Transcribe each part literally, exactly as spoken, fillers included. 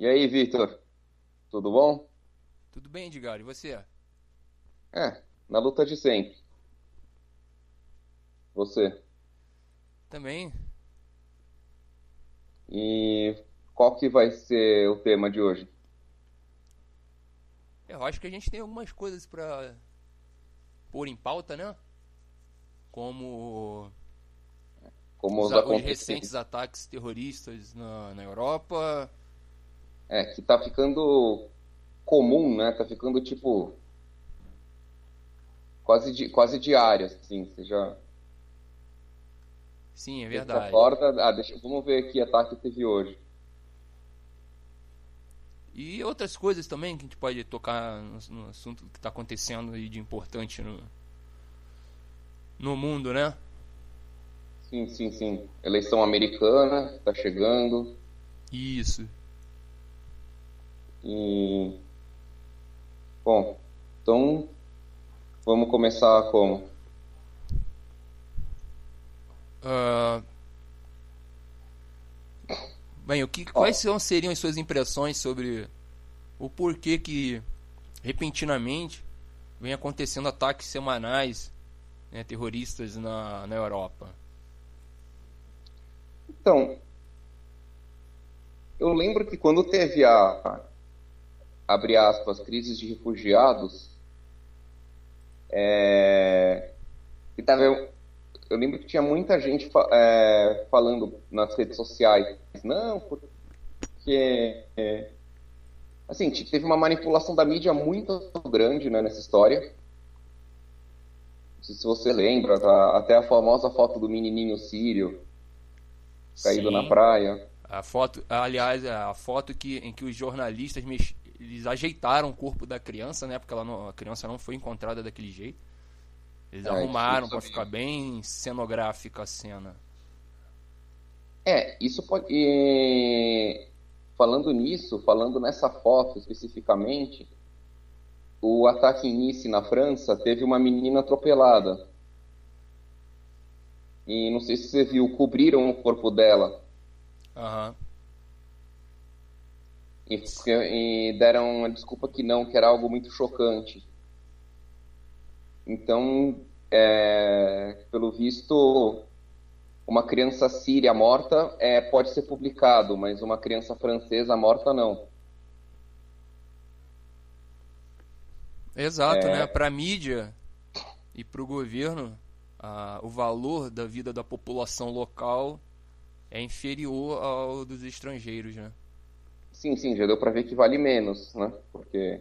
E aí, Victor? Tudo bom? Tudo bem, Edgar? E você? É, na luta de sempre. Você. Também? E qual que vai ser o tema de hoje? Eu acho que a gente tem algumas coisas pra pôr em pauta, né? Como Como os, os a- os recentes acontecimentos. ataques terroristas na, na Europa. É, que tá ficando comum, né? Tá ficando tipo quase di quase diário, assim. Você já Sim, é você se verdade. acorda, ah, deixa, vamos ver que ataque teve hoje. E outras coisas também que a gente pode tocar no, no assunto que está acontecendo aí de importante no, no mundo, né? Sim, sim, sim. Eleição americana tá chegando Isso. e bom, então vamos começar como? Ah, bem, o que, quais Ó, são, seriam as suas impressões sobre o porquê que repentinamente vem acontecendo ataques semanais, né, terroristas na, na Europa? então, eu lembro que quando teve a, abre aspas, crises de refugiados, é, que tava, eu, eu lembro que tinha muita gente fa- é, falando nas redes sociais, não, porque, é, assim, te- teve uma manipulação da mídia muito grande, né, nessa história. Não sei se você lembra, tá? Até a famosa foto do menininho sírio caído na Sim. praia. A foto, aliás, a foto que, em que os jornalistas mex, eles ajeitaram o corpo da criança, né? Porque ela não, a criança não foi encontrada daquele jeito. Eles É, isso, arrumaram isso para ficar aí. bem cenográfica a cena. É, isso pode. E, falando nisso, falando nessa foto especificamente, o ataque em Nice, na França, teve uma menina atropelada. E não sei se você viu, cobriram o corpo dela Aham. e, e deram uma desculpa que não, que era algo muito chocante. Então, é, pelo visto, uma criança síria morta é, pode ser publicado, mas uma criança francesa morta não. Exato, né? Para a mídia e para o governo, a, o valor da vida da população local é inferior ao dos estrangeiros, né? Sim, sim, já deu para ver que vale menos, né? Porque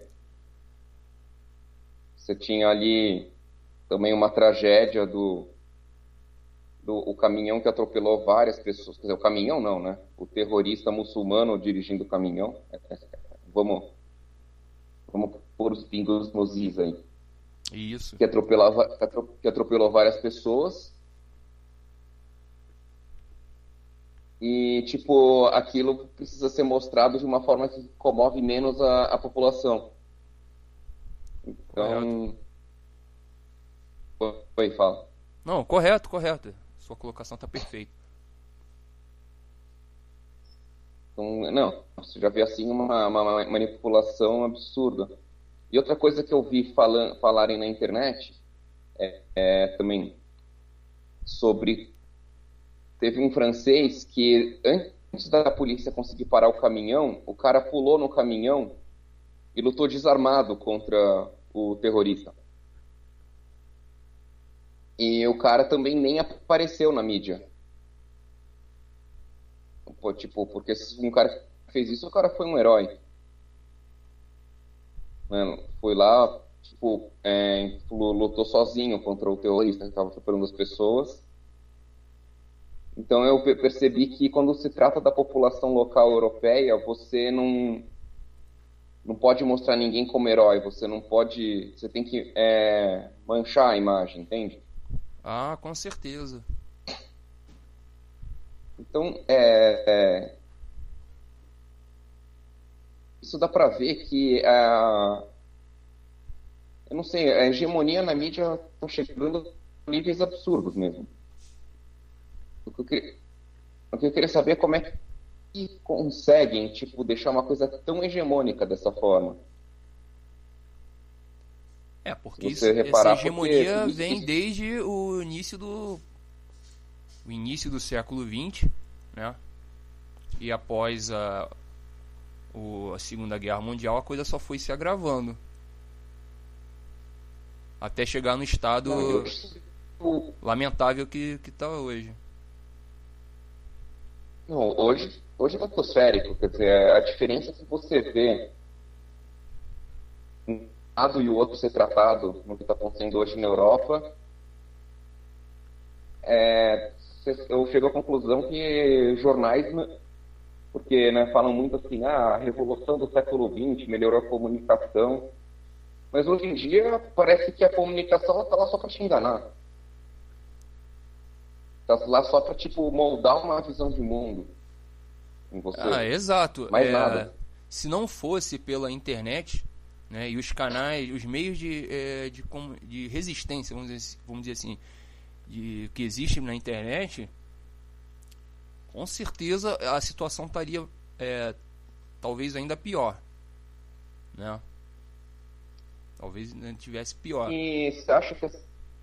você tinha ali também uma tragédia do, do o caminhão que atropelou várias pessoas. Quer dizer, o caminhão não, né? O terrorista muçulmano dirigindo o caminhão. É, é, é, vamos, vamos pôr os pingos nos is aí. Isso. Que atropelava, que atropelou várias pessoas. E, tipo, aquilo precisa ser mostrado de uma forma que comove menos a, a população. Correto. Então, foi, fala. Não, correto, correto. Sua colocação tá perfeita. Então, não, você já vê assim uma, uma manipulação absurda. E outra coisa que eu vi falan, falarem na internet é também sobre. Teve um francês que, antes da polícia conseguir parar o caminhão, o cara pulou no caminhão e lutou desarmado contra o terrorista. E o cara também nem apareceu na mídia. Pô, tipo, porque se um cara fez isso, o cara foi um herói. Mano, foi lá, tipo, é, lutou sozinho contra o terrorista que estava atropelando as pessoas. Então eu pe- percebi que quando se trata da população local europeia, você não, não pode mostrar ninguém como herói, você não pode, você tem que é, manchar a imagem, entende? Ah, com certeza. Então, é, é, isso dá para ver que a, eu não sei, a hegemonia na mídia está chegando a níveis absurdos mesmo. O que eu queria, o que eu queria saber é como é conseguem, tipo, deixar uma coisa tão hegemônica dessa forma? É, Se porque isso, você essa reparar, porque hegemonia isso, vem isso, desde o início do, o início do século vinte, né? E após a, o- a Segunda Guerra Mundial, a coisa só foi se agravando. Até chegar no não, eu, estado lamentável que está hoje. não, hoje, hoje é atmosférico, quer dizer, a diferença que você vê um lado e o outro ser tratado no que está acontecendo hoje na Europa, é, eu chego à conclusão que jornais, né, porque né, falam muito assim, ah, a revolução do século vinte melhorou a comunicação, mas hoje em dia parece que a comunicação está lá só para te enganar, está lá só para tipo moldar uma visão de mundo em Ah, você, exato. mais É, nada. se não fosse pela internet, né, e os canais, os meios de, é, de, com- de resistência, vamos dizer, vamos dizer assim, de, que existem na internet, com certeza a situação estaria é, talvez ainda pior, né? Talvez ainda tivesse pior. E você acha que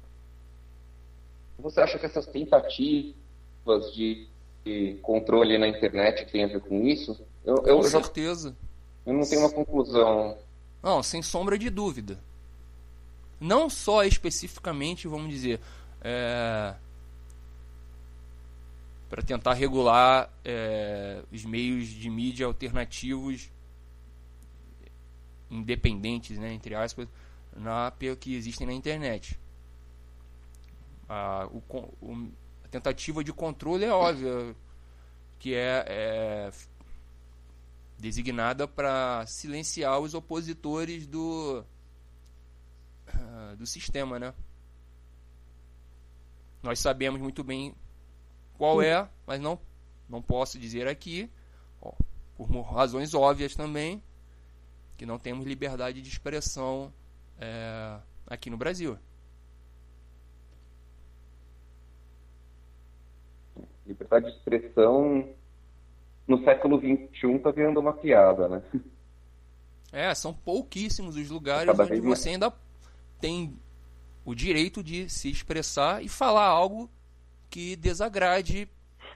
você acha que essas tentativas de, de controle na internet têm a ver com isso? Eu, Com eu, eu já certeza. eu não tenho uma conclusão. Não, sem sombra de dúvida. Não só especificamente, vamos dizer, é, para tentar regular é, os meios de mídia alternativos independentes, né, entre aspas, na, que existem na internet. A, o, o, a tentativa de controle é óbvia, que é, é designada para silenciar os opositores do, do sistema, né? Nós sabemos muito bem qual é, mas não, não posso dizer aqui, ó, por razões óbvias também, que não temos liberdade de expressão é, aqui no Brasil. Liberdade de expressão no século vinte e um está virando uma piada, né? É, são pouquíssimos os Tá lugares cada onde vez mais. você ainda tem o direito de se expressar e falar algo que desagrade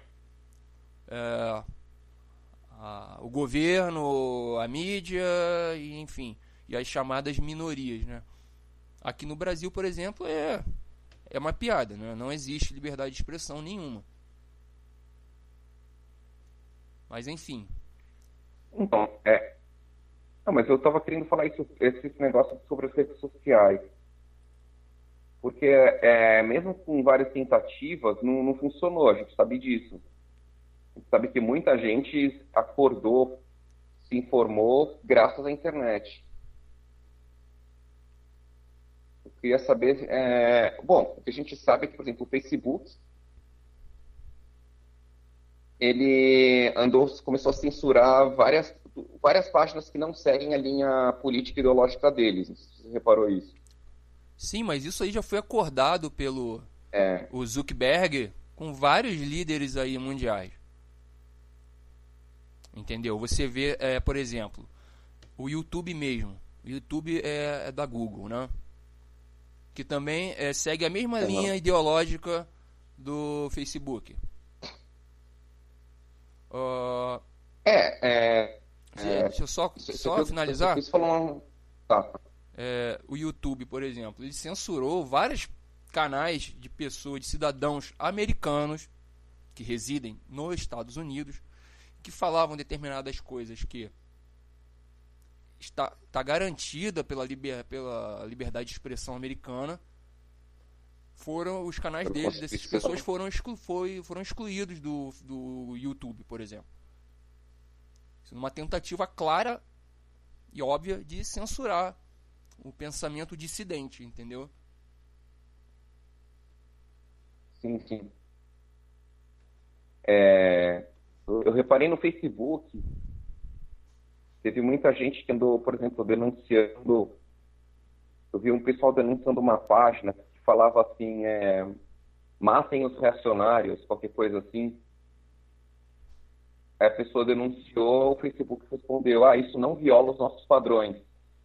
é, a, o governo, a mídia, e, enfim, e as chamadas minorias, né? Aqui no Brasil, por exemplo, é, é uma piada, né? Não existe liberdade de expressão nenhuma. Mas enfim. Então, é. Não, mas eu estava querendo falar isso, esse negócio sobre as redes sociais. Porque, é, mesmo com várias tentativas, não, não funcionou, a gente sabe disso. A gente sabe que muita gente acordou, se informou graças à internet. Eu queria saber. É, bom, o que a gente sabe é que, por exemplo, o Facebook ele andou, começou a censurar várias, várias páginas que não seguem a linha política e ideológica deles. Não sei se você reparou isso. Sim, mas isso aí já foi acordado pelo É, o Zuckerberg com vários líderes aí mundiais. Entendeu? Você vê, é, por exemplo, o YouTube mesmo. O YouTube é, é da Google, né? Que também é, segue a mesma uhum. linha ideológica do Facebook. Uh, é, é, é deixa eu só, você, você só viu, você finalizar. quis falar um... Tá. É, o YouTube, por exemplo, ele censurou vários canais de pessoas, de cidadãos americanos que residem nos Estados Unidos, que falavam determinadas coisas que está, está garantida pela, liber, pela liberdade de expressão americana. Foram os canais deles, dessas pessoas foram, exclu, foi, foram excluídos do, do YouTube, por exemplo. Isso numa tentativa clara e óbvia de censurar o pensamento dissidente, entendeu? Sim, sim. É, eu, eu reparei no Facebook, teve muita gente que andou, por exemplo, denunciando. Eu vi um pessoal denunciando uma página que falava assim, é, matem os reacionários, qualquer coisa assim. a pessoa denunciou, o Facebook respondeu, ah, isso não viola os nossos padrões.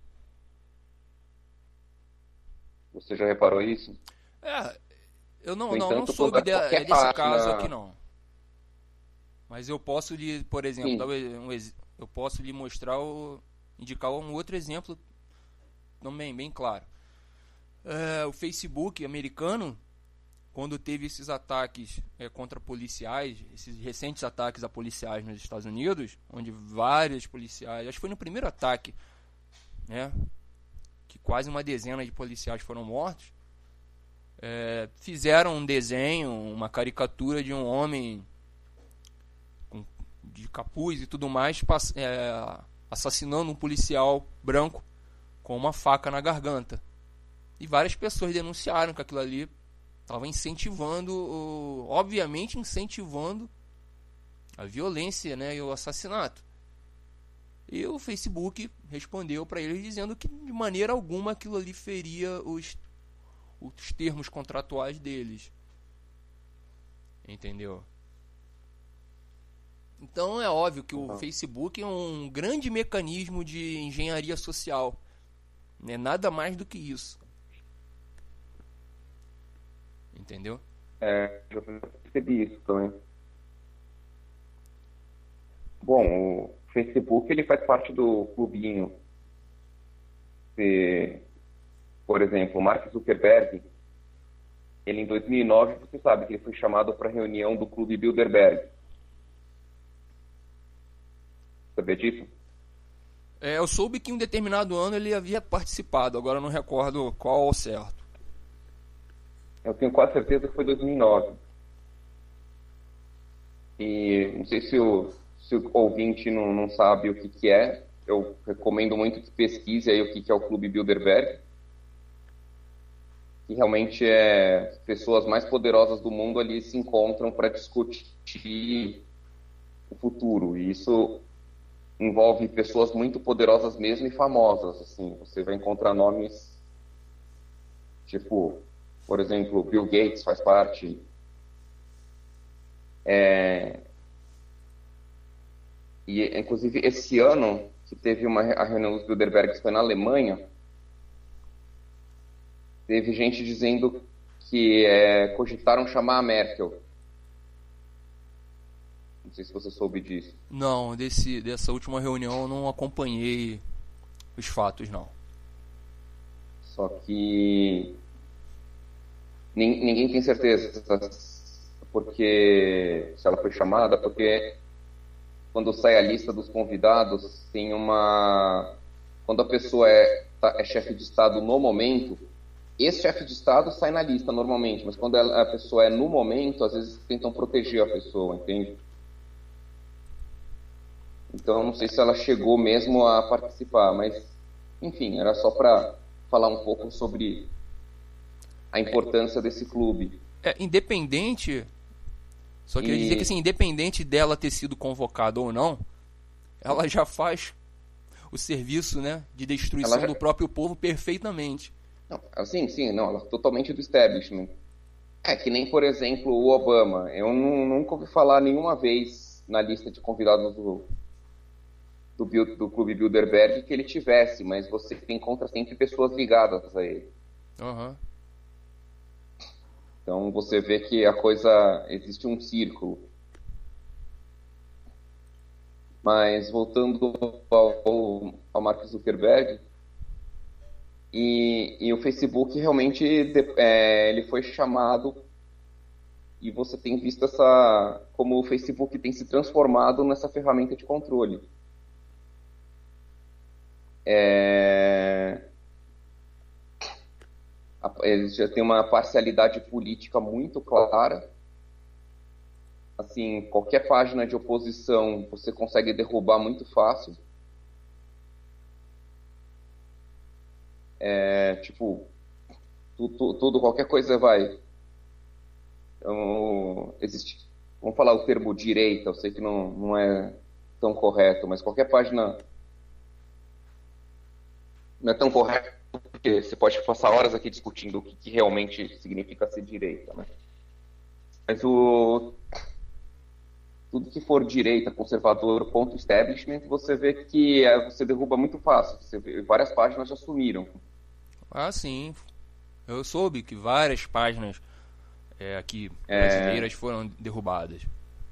Você já reparou isso? É, eu não, No não, não entanto, soube quando de- qualquer desse página... caso aqui não. Mas eu posso lhe, por exemplo, Sim. dar um, ex- eu posso lhe mostrar o, indicar um outro exemplo também bem claro. É, o Facebook americano, quando teve esses ataques é, contra policiais, esses recentes ataques a policiais nos Estados Unidos, onde vários policiais, acho que foi no primeiro ataque, né, que quase uma dezena de policiais foram mortos, é, fizeram um desenho, uma caricatura de um homem com, de capuz e tudo mais, pass- é, assassinando um policial branco com uma faca na garganta. E várias pessoas denunciaram que aquilo ali estava incentivando, o- obviamente incentivando a violência, né, e o assassinato. E o Facebook respondeu para eles dizendo que de maneira alguma aquilo ali feria os, os termos contratuais deles. Entendeu? Então é óbvio que o Facebook é um grande mecanismo de engenharia social. Não é nada mais do que isso. Entendeu? É, já percebi isso também. Bom, o Facebook ele faz parte do clubinho. Se, por exemplo, o Mark Zuckerberg, ele em dois mil e nove, você sabe que ele foi chamado para a reunião do Clube Bilderberg. Sabia disso? É, eu soube que em um determinado ano ele havia participado, agora eu não recordo qual ao certo. Eu tenho quase certeza que foi dois mil e nove. E não sei se o, se o ouvinte não, não sabe o que, que é. Eu recomendo muito que pesquise aí o que, que é o Clube Bilderberg. Que realmente é pessoas mais poderosas do mundo ali se encontram para discutir o futuro. E isso envolve pessoas muito poderosas mesmo e famosas. Assim, você vai encontrar nomes tipo, por exemplo, Bill Gates faz parte. É, e inclusive esse ano que teve uma a reunião dos Bilderbergs foi na Alemanha, teve gente dizendo que é, cogitaram chamar a Merkel. Não sei se você soube disso. Não, desse, dessa última reunião eu não acompanhei os fatos, não. Só que nin- ninguém tem certeza porque se ela foi chamada, porque quando sai a lista dos convidados, tem uma... Quando a pessoa é, tá- é chefe de Estado no momento, esse chefe de Estado sai na lista normalmente, mas quando ela- a pessoa é no momento, às vezes tentam proteger a pessoa, entende? Então, eu não sei se ela chegou mesmo a participar, mas, enfim, era só para falar um pouco sobre a importância desse clube. É, independente, só queria E- dizer que assim, independente dela ter sido convocada ou não, ela já faz o serviço, né, de destruição Ela já- do próprio povo perfeitamente. Não, assim, sim, não, ela é totalmente do establishment. É que nem, por exemplo, o Obama. Eu nu- nunca ouvi falar nenhuma vez na lista de convidados do, do, Bil- do Clube Bilderberg que ele tivesse, mas você encontra sempre pessoas ligadas a ele. Aham. Então você vê que a coisa, existe um círculo. Mas voltando ao, ao Mark Zuckerberg, e, e o Facebook realmente de- é, ele foi chamado, e você tem visto essa, como o Facebook tem se transformado nessa ferramenta de controle. É, a- eles já têm uma parcialidade política muito clara. Assim, qualquer página de oposição você consegue derrubar muito fácil. É, tipo, tu- tu- tudo, qualquer coisa vai. Então, existe, vamos falar o termo direita, eu sei que não, não é tão correto, mas qualquer página não é tão correto porque você pode passar horas aqui discutindo o que, que realmente significa ser direita, né? Mas o tudo que for direita, conservador, ponto establishment, você vê que é, você derruba muito fácil. Você vê, várias páginas já sumiram. Ah, sim. Eu soube que várias páginas é, aqui É, brasileiras foram derrubadas.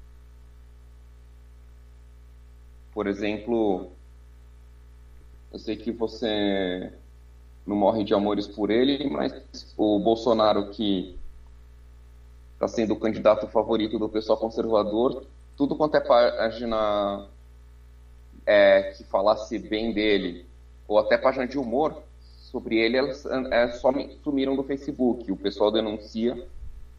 por exemplo, eu sei que você não morre de amores por ele, mas o Bolsonaro, que está sendo o candidato favorito do pessoal conservador, tudo quanto é página é, que falasse bem dele, ou até página de humor sobre ele, elas é, só sumiram do Facebook. O pessoal denuncia.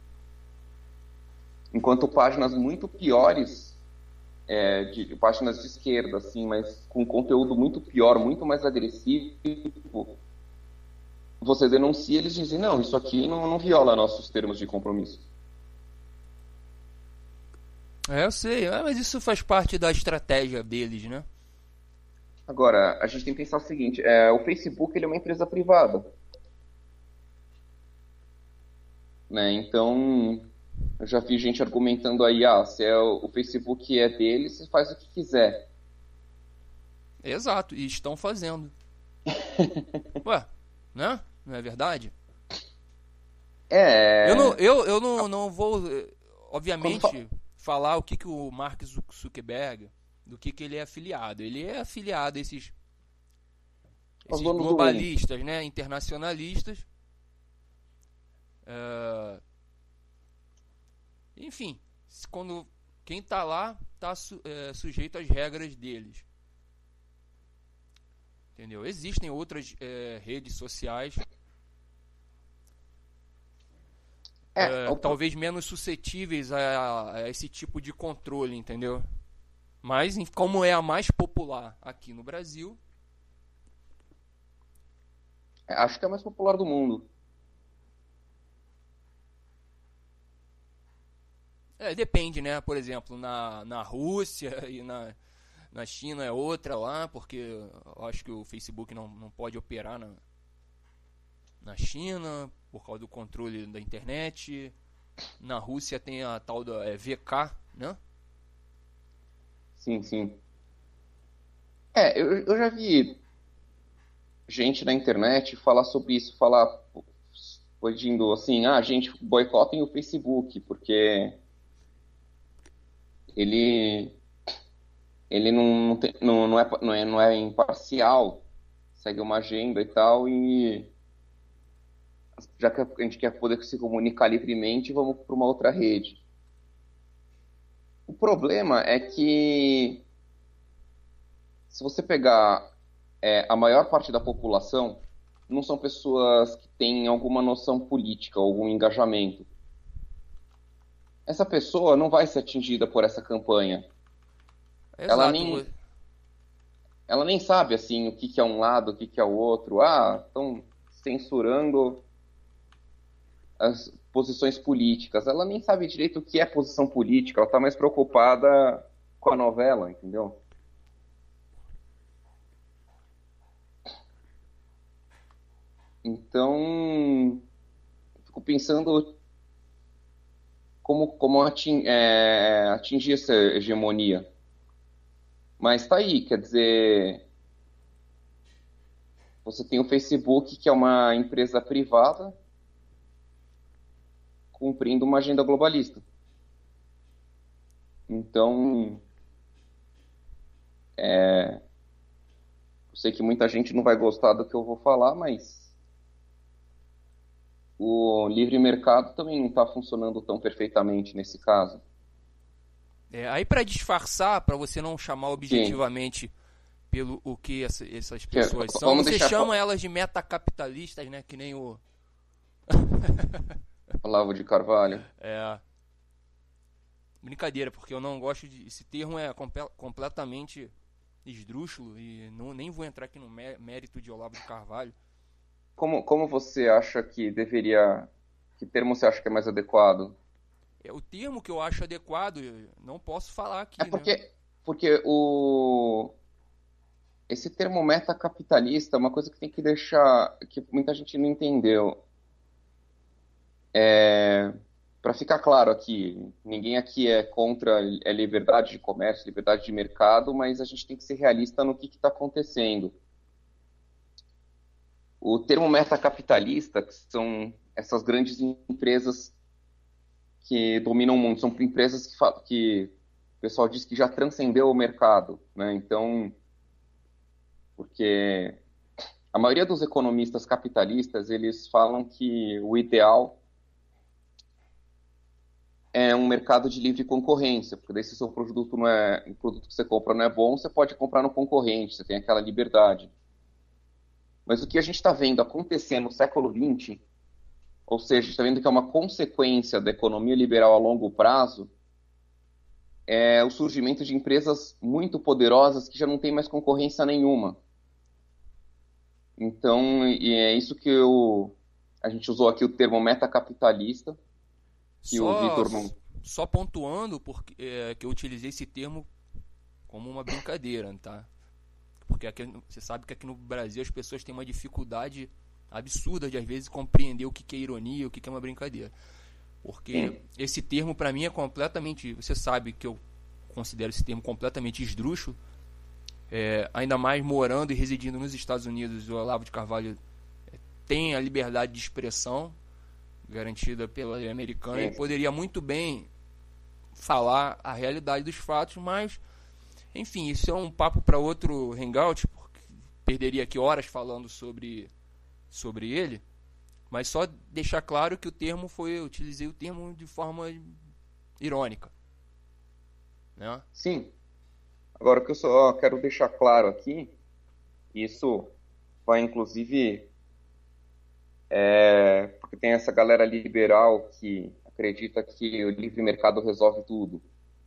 Enquanto páginas muito piores, é, de, páginas de esquerda, assim, mas com conteúdo muito pior, muito mais agressivo, você denuncia, eles dizem, não, isso aqui não, não viola nossos termos de compromisso. É, eu sei, é, mas isso faz parte da estratégia deles, né? Agora, a gente tem que pensar o seguinte, é, o Facebook ele é uma empresa privada, né? Então, eu já vi gente argumentando aí, ah, se é o, o Facebook é dele, você faz o que quiser. Exato, e estão fazendo. Ué, né? Não é verdade? Eu não, É, eu, eu não, não vou, eh, quando fa- obviamente, falar o que, que o Mark Zuckerberg, do que, que ele é afiliado. Ele é afiliado a esses, os esses donos do mundo. globalistas, né? Internacionalistas. É, enfim, quando quem está lá está su, é, sujeito às regras deles. Entendeu? Existem outras é, redes sociais, É, é, o pro- talvez menos suscetíveis a, a esse tipo de controle, entendeu? Mas como é a mais popular aqui no Brasil, é, acho que é a mais popular do mundo. é, depende, né? Por exemplo, na, na Rússia e na, na China é outra lá, porque eu acho que o Facebook não, não pode operar na, na China por causa do controle da internet. Na Rússia tem a tal da é, V K, né? Sim, sim. É, eu, eu já vi gente na internet falar sobre isso, falar, pedindo assim, ah, gente, boicotem o Facebook, porque ele, ele não, tem- não, não, é, não, é, não é imparcial, segue uma agenda e tal, e já que a gente quer poder se comunicar livremente, vamos para uma outra rede. O problema é que se você pegar é, a maior parte da população, não são pessoas que têm alguma noção política, algum engajamento. Essa pessoa não vai ser atingida por essa campanha. Ela Exato. vo- nem, ela nem sabe assim o que, que é um lado, o que, que é o outro. Ah, estão censurando as posições políticas. Ela nem sabe direito o que é posição política. Ela está mais preocupada com a novela, entendeu? Então, fico pensando como, como ating, é, atingir essa hegemonia. Mas tá aí, quer dizer, você tem o Facebook, que é uma empresa privada, cumprindo uma agenda globalista. Então, eu sei que muita gente não vai gostar do que eu vou falar, mas o livre mercado também não está funcionando tão perfeitamente nesse caso. é, aí para disfarçar, para você não chamar Sim, objetivamente pelo o que essa- essas que- pessoas são, vamos você deixar chama cla- elas de metacapitalistas, né? Que nem o Olavo de Carvalho. é, brincadeira, porque eu não gosto de esse termo é compe- completamente esdrúxulo e não, nem vou entrar aqui no mé- mérito de Olavo de Carvalho. Como, como você acha que deveria, que termo você acha que é mais adequado? É o termo que eu acho adequado, eu não posso falar É aqui, né? porque, porque o, esse termo metacapitalista é uma coisa que tem que deixar, que muita gente não entendeu. É, para ficar claro aqui, ninguém aqui é contra a liberdade de comércio, liberdade de mercado, mas a gente tem que ser realista no que está acontecendo. O termo metacapitalista, que são essas grandes empresas que dominam o mundo, são empresas que, que o pessoal diz que já transcendeu o mercado, né? Então, porque a maioria dos economistas capitalistas, eles falam que o ideal é um mercado de livre concorrência, porque daí se o seu produto não é, o produto que você compra não é bom, você pode comprar no concorrente, você tem aquela liberdade. Mas o que a gente está vendo acontecer no século vinte, ou seja, a gente está vendo que é uma consequência da economia liberal a longo prazo, é o surgimento de empresas muito poderosas que já não tem mais concorrência nenhuma. Então, e é isso que eu, a gente usou aqui o termo metacapitalista, que só, o Vitor não... Só pontuando porque, é, que eu utilizei esse termo como uma brincadeira, tá? Porque aqui, você sabe que aqui no Brasil as pessoas têm uma dificuldade absurda de às vezes compreender o que, que é ironia, o que, que é uma brincadeira. Porque Sim. esse termo para mim é completamente... Você sabe que eu considero esse termo completamente esdrúxulo. É, ainda mais morando e residindo nos Estados Unidos, o Olavo de Carvalho tem a liberdade de expressão garantida pela lei americana e poderia muito bem falar a realidade dos fatos, mas enfim, isso é um papo para outro hangout, porque perderia aqui horas falando sobre, sobre ele, mas só deixar claro que o termo foi, eu utilizei o termo de forma irônica, né? Sim. Agora, o que eu só quero deixar claro aqui, isso vai inclusive, é, porque tem essa galera liberal que acredita que o livre mercado resolve tudo.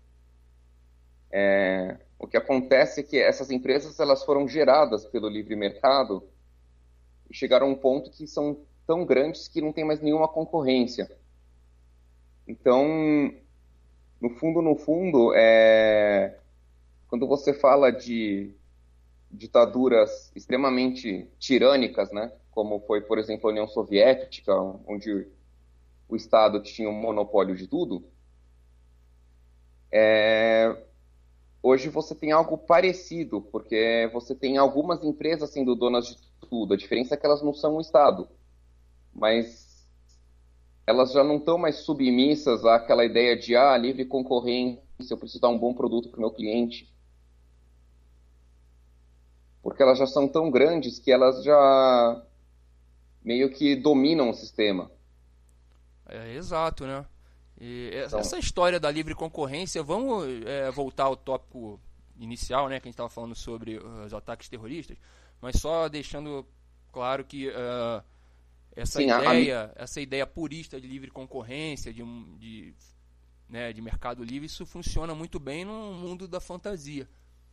É, o que acontece é que essas empresas elas foram geradas pelo livre mercado e chegaram a um ponto que são tão grandes que não tem mais nenhuma concorrência. Então, no fundo, no fundo, é... quando você fala de ditaduras extremamente tirânicas, né, como foi, por exemplo, a União Soviética, onde o Estado tinha um monopólio de tudo, é... hoje você tem algo parecido, porque você tem algumas empresas sendo donas de tudo. A diferença é que elas não são um Estado, mas elas já não estão mais submissas àquela ideia de ah, livre concorrência, eu preciso dar um bom produto para o meu cliente. Porque elas já são tão grandes que elas já meio que dominam o sistema. É, exato, né? E então, essa história da livre concorrência, vamos é, voltar ao tópico inicial, né, que a gente estava falando sobre os ataques terroristas, mas só deixando claro que uh, essa, sim, ideia, a... essa ideia purista de livre concorrência, de, de, né, de mercado livre, isso funciona muito bem no mundo da fantasia.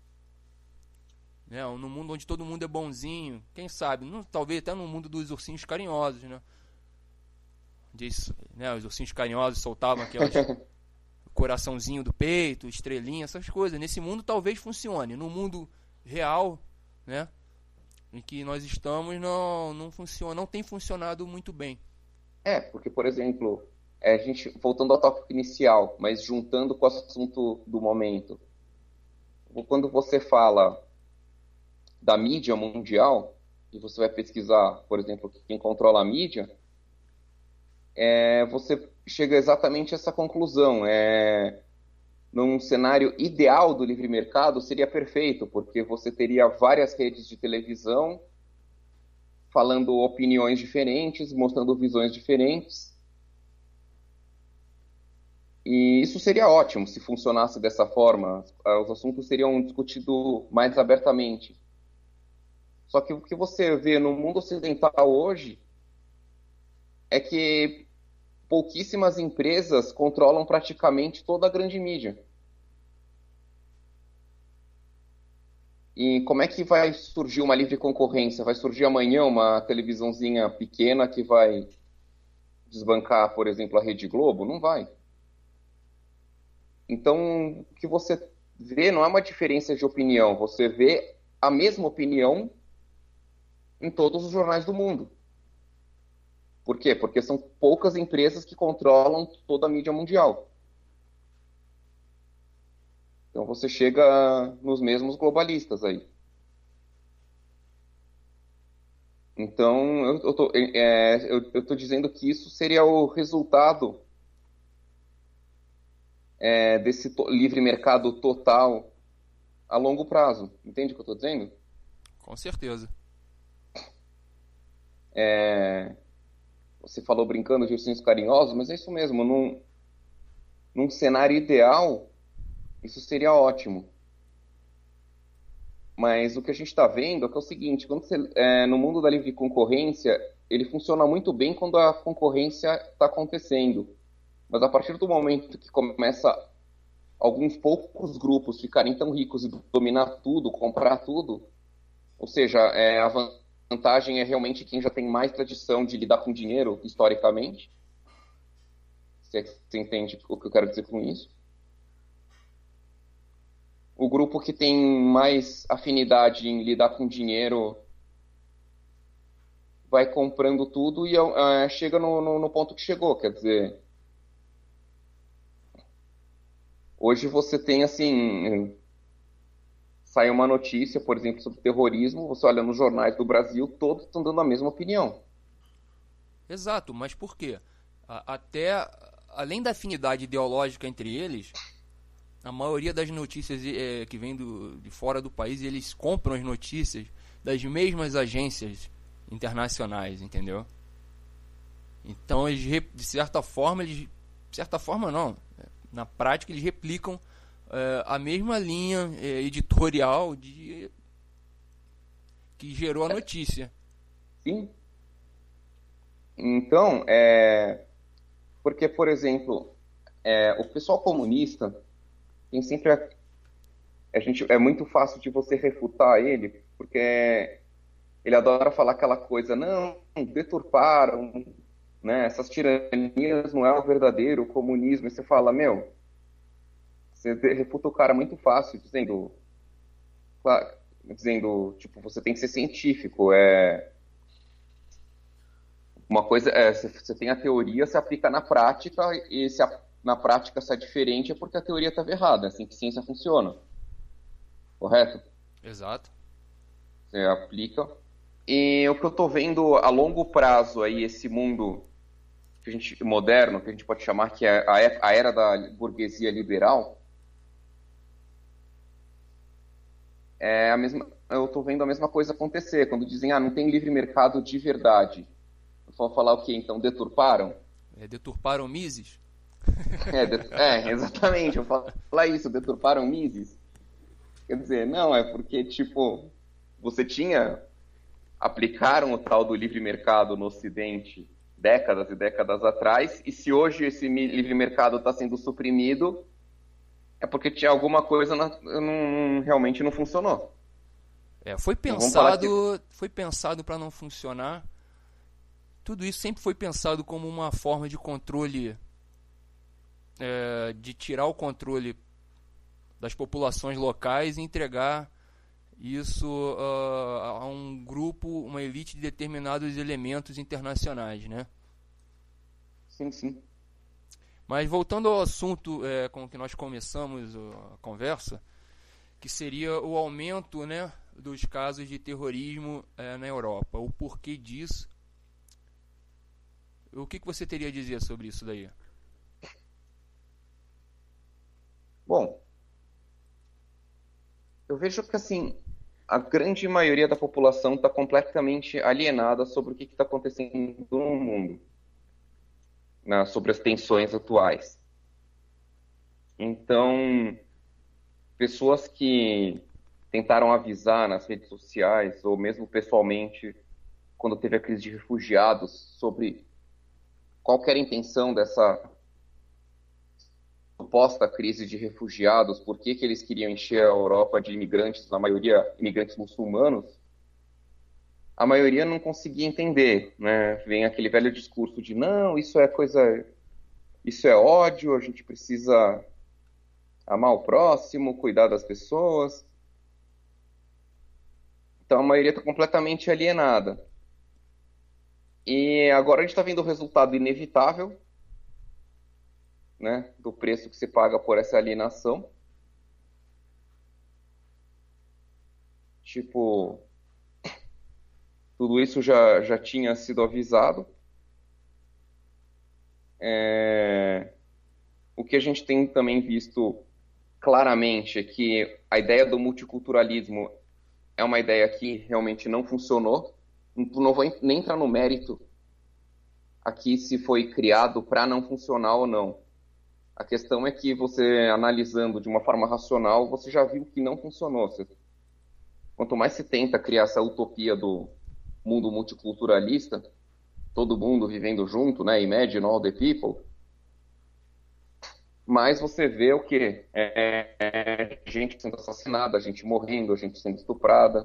Né, no mundo onde todo mundo é bonzinho, quem sabe, não, talvez até no mundo dos ursinhos carinhosos, né? Diz, né, os ursinhos carinhosos soltavam aquelas coraçãozinho do peito, estrelinha, essas coisas. Nesse mundo talvez funcione. No mundo real, né, em que nós estamos, não, não funciona, não tem funcionado muito bem. É, porque, por exemplo, é, a gente, voltando ao tópico inicial, mas juntando com o assunto do momento, quando você fala da mídia mundial, e você vai pesquisar, por exemplo, quem controla a mídia, É, você chega exatamente a essa conclusão. É, num cenário ideal do livre mercado, seria perfeito, porque você teria várias redes de televisão falando opiniões diferentes, mostrando visões diferentes. E isso seria ótimo se funcionasse dessa forma. Os assuntos seriam discutidos mais abertamente. Só que o que você vê no mundo ocidental hoje é que pouquíssimas empresas controlam praticamente toda a grande mídia. E como é que vai surgir uma livre concorrência? Vai surgir amanhã uma televisãozinha pequena que vai desbancar, por exemplo, a Rede Globo? Não vai. Então, o que você vê não é uma diferença de opinião. Você vê a mesma opinião em todos os jornais do mundo. Por quê? Porque são poucas empresas que controlam toda a mídia mundial. Então você chega nos mesmos globalistas aí. Então eu, eu, tô, é, eu, eu tô dizendo que isso seria o resultado é, desse to- livre mercado total a longo prazo. Entende o que eu estou dizendo? Com certeza. É, você falou brincando de ursinhos carinhosos, mas é isso mesmo. Num, num cenário ideal, isso seria ótimo. Mas o que a gente está vendo é que é o seguinte, quando você, é, no mundo da livre concorrência, ele funciona muito bem quando a concorrência está acontecendo. Mas a partir do momento que começa alguns poucos grupos ficarem tão ricos e dominar tudo, comprar tudo, ou seja, é, a vantagem é realmente quem já tem mais tradição de lidar com dinheiro, historicamente. Se é que você entende o que eu quero dizer com isso. O grupo que tem mais afinidade em lidar com dinheiro vai comprando tudo e uh, chega no, no, no ponto que chegou. Quer dizer, hoje você tem assim, sai uma notícia, por exemplo, sobre terrorismo, você olha nos jornais do Brasil, todos estão dando a mesma opinião. Exato, mas por quê? A- Até, além da afinidade ideológica entre eles, a maioria das notícias é, que vem do, de fora do país, eles compram as notícias das mesmas agências internacionais, entendeu? Então, eles, re- de certa forma, eles, de certa forma não, na prática eles replicam é, a mesma linha é, editorial de, que gerou a notícia. Sim. Então, é, porque, por exemplo, é, o pessoal comunista tem sempre a, a gente é muito fácil de você refutar ele, porque ele adora falar aquela coisa, não, deturparam, né? Essas tiranias não é o verdadeiro comunismo. E você fala, meu, você refuta o cara muito fácil, dizendo, claro, dizendo, tipo, você tem que ser científico. É uma coisa, é, você você tem a teoria, você aplica na prática e se a, na prática sai diferente é porque a teoria estava errada. É assim que ciência funciona, correto? Exato. Você aplica. E o que eu estou vendo a longo prazo aí, esse mundo que a gente, moderno, que a gente pode chamar que é a, é- a era da burguesia liberal, é a mesma, eu estou vendo a mesma coisa acontecer. Quando dizem, ah, não tem livre mercado de verdade. Eu vou falar o quê? Então, deturparam? É, deturparam Mises? É, det- é, exatamente, eu falo falar isso, deturparam Mises. Quer dizer, não, é porque, tipo, você tinha, aplicaram o tal do livre mercado no Ocidente décadas e décadas atrás, e se hoje esse mi- livre mercado está sendo suprimido, é porque tinha alguma coisa na, não, não- realmente não funcionou. É, foi Não vamos falar que. pensado, foi pensado para não funcionar. Tudo isso sempre foi pensado como uma forma de controle, é, de tirar o controle das populações locais e entregar isso ah, a um grupo, uma elite de determinados elementos internacionais, né? Sim, sim. Mas voltando ao assunto é, com que nós começamos a conversa, que seria o aumento, né, dos casos de terrorismo é, na Europa. O porquê disso? O que, que você teria a dizer sobre isso daí? Bom, eu vejo que, assim, a grande maioria da população está completamente alienada sobre o que está acontecendo no mundo, né, sobre as tensões atuais. Então, pessoas que tentaram avisar nas redes sociais, ou mesmo pessoalmente, quando teve a crise de refugiados, sobre qual que era a intenção dessa suposta crise de refugiados, por que que eles queriam encher a Europa de imigrantes, na maioria imigrantes muçulmanos, a maioria não conseguia entender, né? Vem aquele velho discurso de não, isso é coisa, isso é ódio, a gente precisa amar o próximo, cuidar das pessoas. Então a maioria está completamente alienada. E agora a gente está vendo o resultado inevitável, né, do preço que se paga por essa alienação. Tipo, tudo isso já, já tinha sido avisado. É... O que a gente tem também visto claramente é que a ideia do multiculturalismo é uma ideia que realmente não funcionou. Não vou nem entrar no mérito aqui se foi criado para não funcionar ou não. A questão é que você, analisando de uma forma racional, você já viu que não funcionou. Você, quanto mais se tenta criar essa utopia do mundo multiculturalista, todo mundo vivendo junto, né? Imagine all the people. Mas você vê o quê? É, é, gente sendo assassinada, gente morrendo, gente sendo estuprada.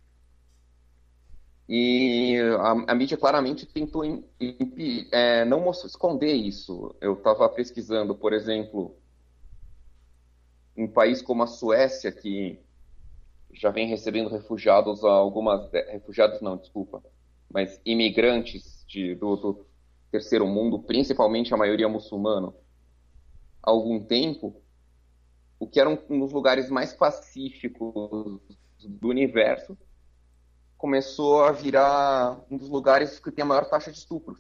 E a, a mídia claramente tentou in, in, é, não mostrar, esconder isso. Eu estava pesquisando, por exemplo, um país como a Suécia, que já vem recebendo refugiados há algumas... Refugiados não, desculpa. Mas imigrantes de, do, do terceiro mundo, principalmente a maioria muçulmana, há algum tempo, o que era um, um dos lugares mais pacíficos do universo, começou a virar um dos lugares que tem a maior taxa de estupros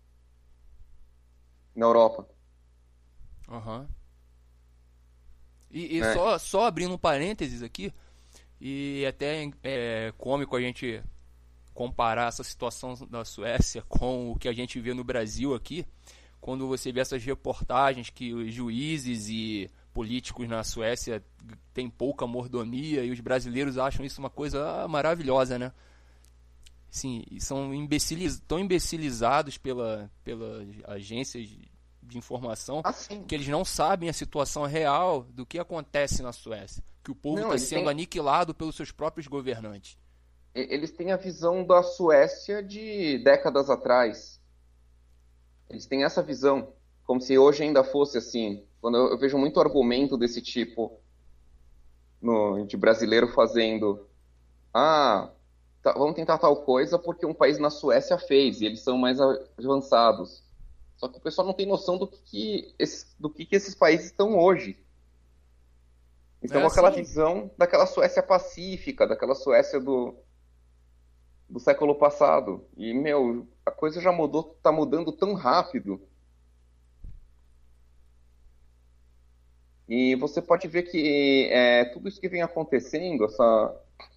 na Europa. Uhum. E, e É. só, só abrindo um parênteses aqui, e até é cômico a gente comparar essa situação da Suécia com o que a gente vê no Brasil aqui, quando você vê essas reportagens que os juízes e políticos na Suécia têm pouca mordomia e os brasileiros acham isso uma coisa maravilhosa, né? Sim, são imbeciliz... tão imbecilizados pela, pelas agências de informação Ah, sim. que eles não sabem a situação real do que acontece na Suécia, que o povo está sendo têm... aniquilado pelos seus próprios governantes. Eles têm a visão da Suécia de décadas atrás. Eles têm essa visão, como se hoje ainda fosse assim. Quando eu, eu vejo muito argumento desse tipo no, de brasileiro fazendo, ah, tá, vamos tentar tal coisa porque um país na Suécia fez e eles são mais avançados. Só que o pessoal não tem noção do que, que, esses, do que, que esses países estão hoje. Então, é, aquela sim. visão daquela Suécia pacífica, daquela Suécia do, do século passado. E, meu, a coisa já mudou, tá mudando tão rápido. E você pode ver que é, tudo isso que vem acontecendo, essa...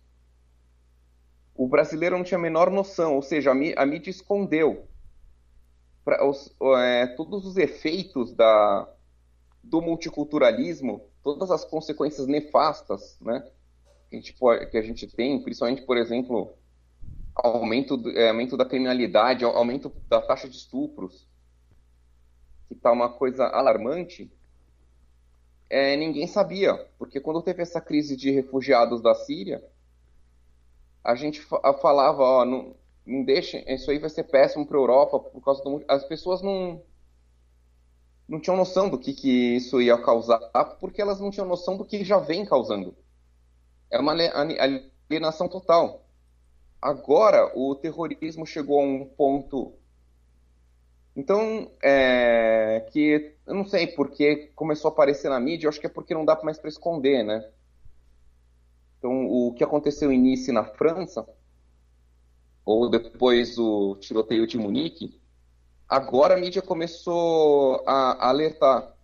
o brasileiro não tinha a menor noção, ou seja, a, mí- a mídia escondeu pra, os, é, todos os efeitos da, do multiculturalismo, todas as consequências nefastas, né, que a gente, pode, que a gente tem, principalmente, por exemplo, aumento, do- é, aumento da criminalidade, aumento da taxa de estupros, que está uma coisa alarmante. É, ninguém sabia, porque quando teve essa crise de refugiados da Síria, a gente fa- falava, ó, não, não deixem, isso aí vai ser péssimo para a Europa, por causa do... As pessoas não, não tinham noção do que, que isso ia causar, porque elas não tinham noção do que já vem causando. É uma ale- alienação total. Agora, o terrorismo chegou a um ponto... Então, é, que eu não sei porque começou a aparecer na mídia, eu acho que é porque não dá mais para esconder, né? Então, o que aconteceu em Nice, na França, ou depois o tiroteio de Munique, agora a mídia começou a, a alertar.